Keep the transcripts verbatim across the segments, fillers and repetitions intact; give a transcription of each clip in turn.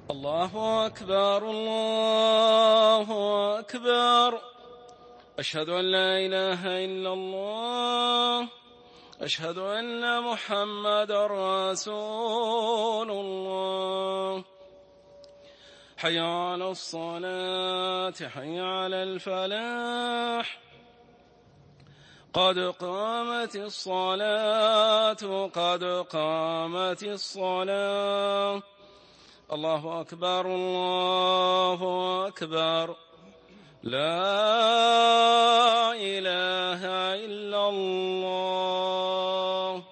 الله أكبر الله أكبر. أشهد أن لا إله إلا الله. أشهد أن محمدا رسول الله. حي على الصلاة حي على الفلاح. قد قامت الصلاة قد قامت الصلاة. الله أكبر الله أكبر. لا إله إلا الله.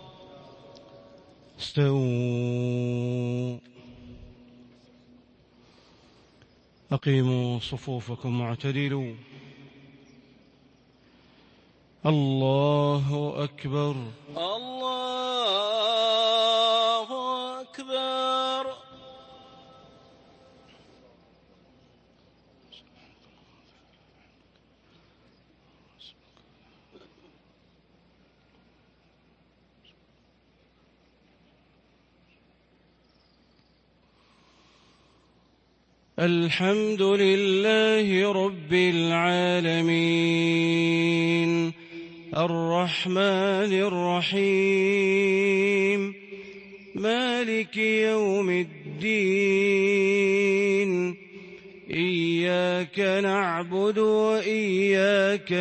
استووا. أقيموا صفوفكم واعتدلوا. الله أكبر الله أكبر. الحمد لله رب العالمين الرحمن الرحيم مالك يوم الدين. إياك نعبد وإياك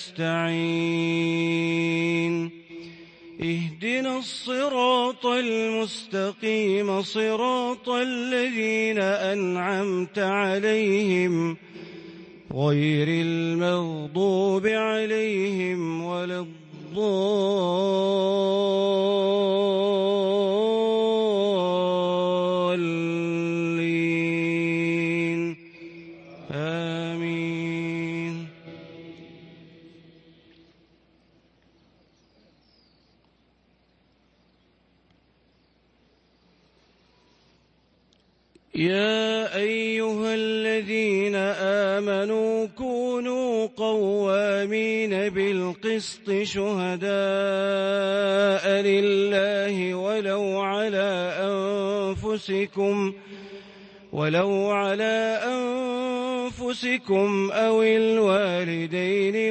نستعين. اهدنا الصراط المستقيم صراط الذين أنعمت عليهم غير المغضوب عليهم ولا الضالين. آمين. يا أيها الذين آمنوا كونوا قوامين بالقسط شهداء لله ولو على أنفسكم ولو على أنفسكم أو الوالدين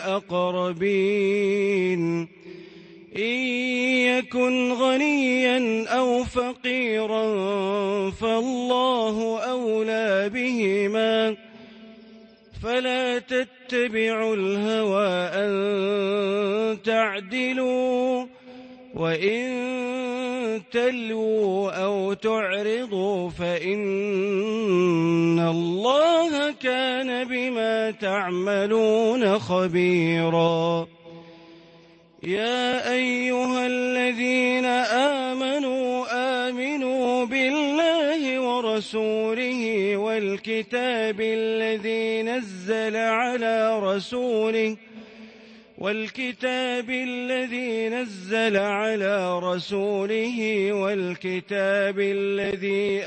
والأقربين إن يكن غنيا أو فقيرا فالله أولى بهما فلا تتبعوا الهوى أن تعدلوا وإن تلووا أو تعرضوا فإن الله كان بما تعملون خبيرا. يا أيها الذين آمنوا آمنوا بالله ورسوله والكتاب الذي نزل على رسوله والكتاب الذي نزل على رسوله والكتاب الذي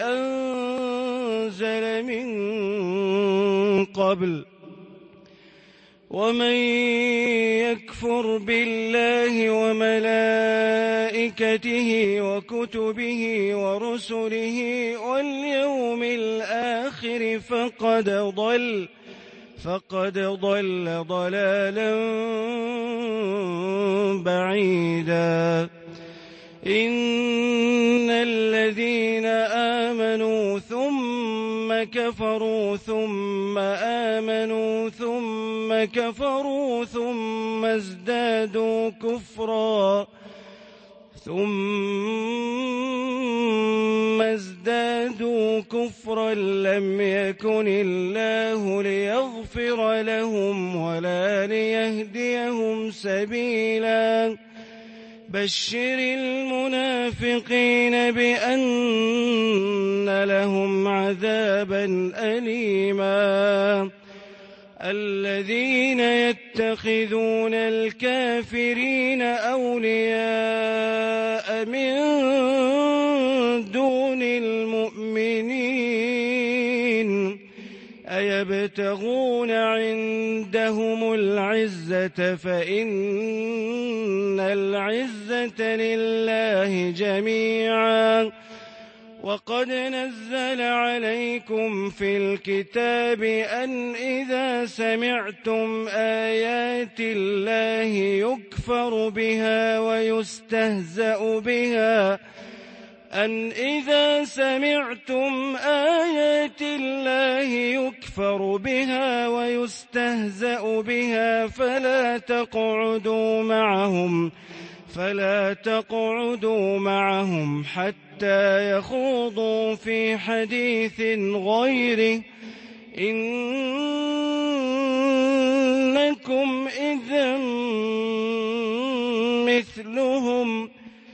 أنزل من قبل ومن يكفر بالله وملائكته وكتبه ورسله واليوم الآخر فقد ضل فقد ضل ضلالا بعيدا. إن الذين آمنوا ثم كفروا ثم آمنوا ثم كفروا ثم ازدادوا كفرا ثم ازدادوا كفرا لم يكن الله ليغفر لهم ولا ليهديهم سبيلا. بشر المنافقين بأن لهم عذابا أليما. الذين يتخذون الكافرين أولياء من دون المؤمنين أيبتغون عندهم العزة فإن العزة لله جميعا وقد نزل عليكم في الكتاب أن إذا سمعتم آيات الله يكفر بها ويستهزأ بها أن إذا سمعتم آيات الله يكفر بها ويستهزأ بها فلا تقعدوا معهم فلا تقعدوا معهم حتى يخوضوا في حديث غيره إنكم إذا مثلهم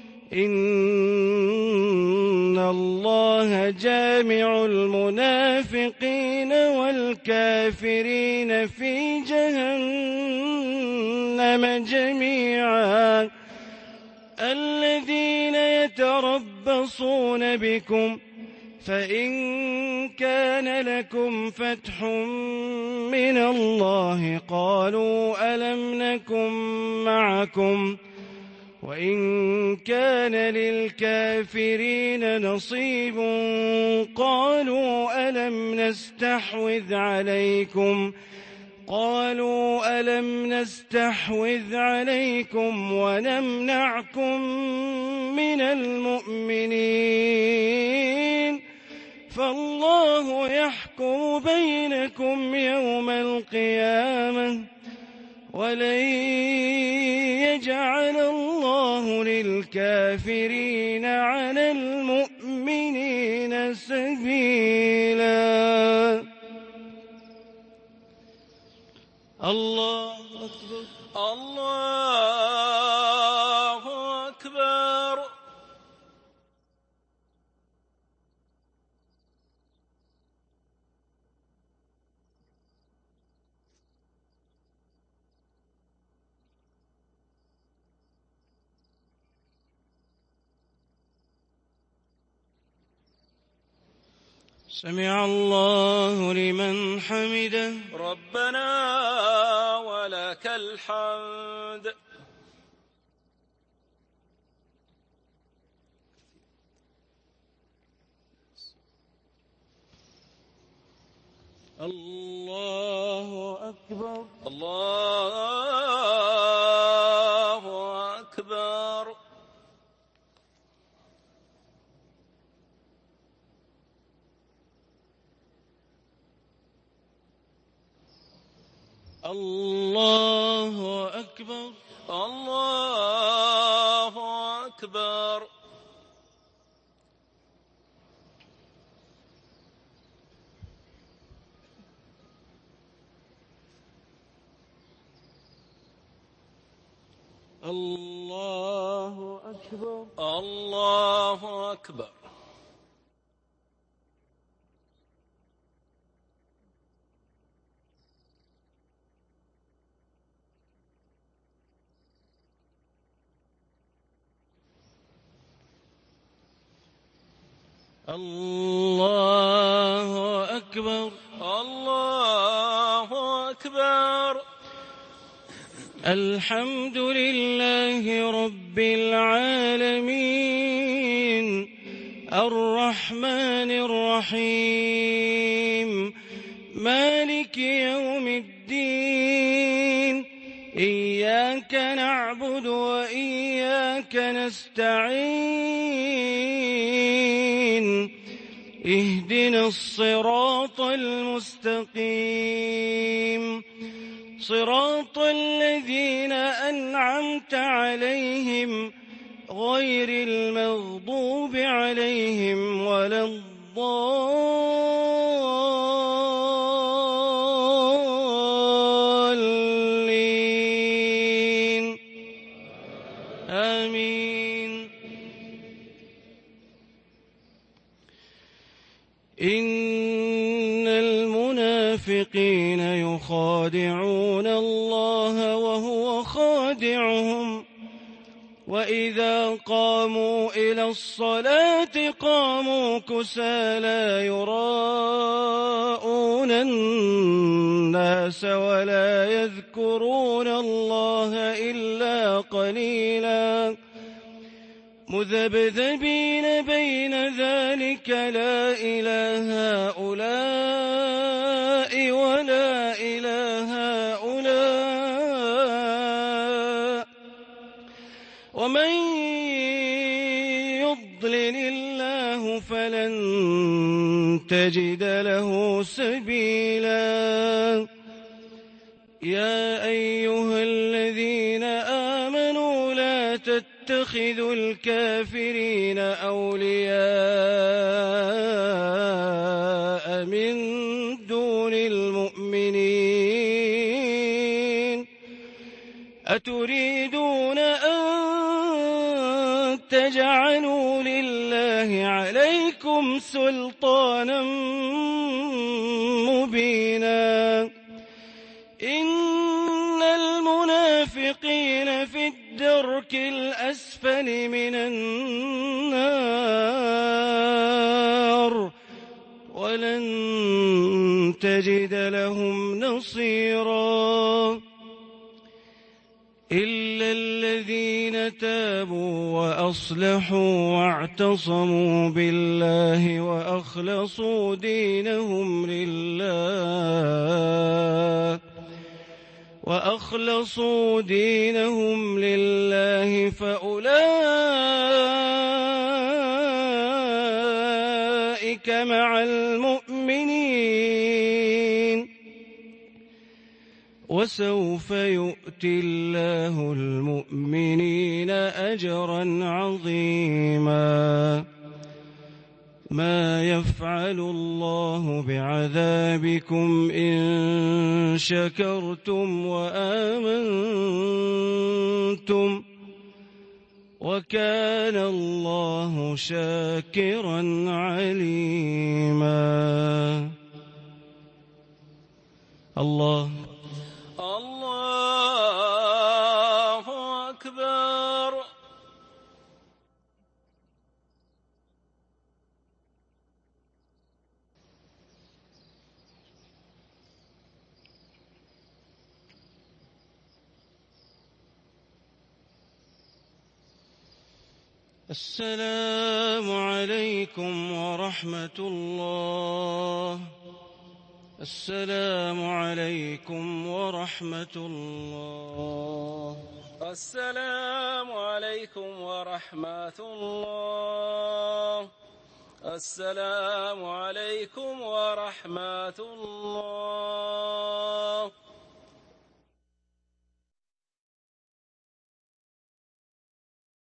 إن الله جامع المنافقين والكافرين في جهنم جميعا الذين يتربصون بكم فإن كان لكم فتح من الله قالوا ألم نكن معكم وإن كان للكافرين نصيب قالوا ألم نستحوذ عليكم قالوا ألم نستحوذ عليكم ونمنعكم من المؤمنين فالله يحكم بينكم يوم القيامة ولن يجعل الله للكافرين على المؤمنين سبيلا. الله أكبر الله أكبر. سمع الله لمن حمده ربنا ولك الحمد. الله أكبر الله أكبر. الله أكبر الله أكبر. الله أكبر الله أكبر. الله أكبر الله أكبر. الحمد لله رب العالمين الرحمن الرحيم مالك يوم الدين إياك نعبد وإياك نستعين اهدنا الصراط المستقيم صراط الذين أنعمت عليهم غير المغضوب عليهم ولا الضالين آمين. إن المنافقين يخادعون الله وهو خادعهم وإذا قاموا إلى الصلاة قاموا كسالى يراءون الناس ولا يذكرون الله إلا قليلا مذبذبين بين ذلك لا إلى هؤلاء ولا إلى هؤلاء ومن يضلل الله فلن تجد له سبيلا يا أيها الذين آمنوا لا تتخذوا الكافرين أولياء من دون المؤمنين أتريدون أن تجعلوا لله عليكم سلطانا مبينا إن المنافقين في الدرك الأسفل من النار ولن تجد لهم نصيرا إلا الذين تابوا وأصلحوا واعتصموا بالله وأخلصوا دينهم لله وأخلصوا دينهم لله فأولئك مع المؤمنين وسوف يؤتي الله المؤمنين أجرا عظيما ما يفعل الله بعذابكم إن شكرتم وآمنتم وكان الله شاكرا عليما. الله الله أكبر. السلام عليكم ورحمة الله. السلام عليكم ورحمة الله. السلام عليكم ورحمة الله. السلام عليكم ورحمة الله.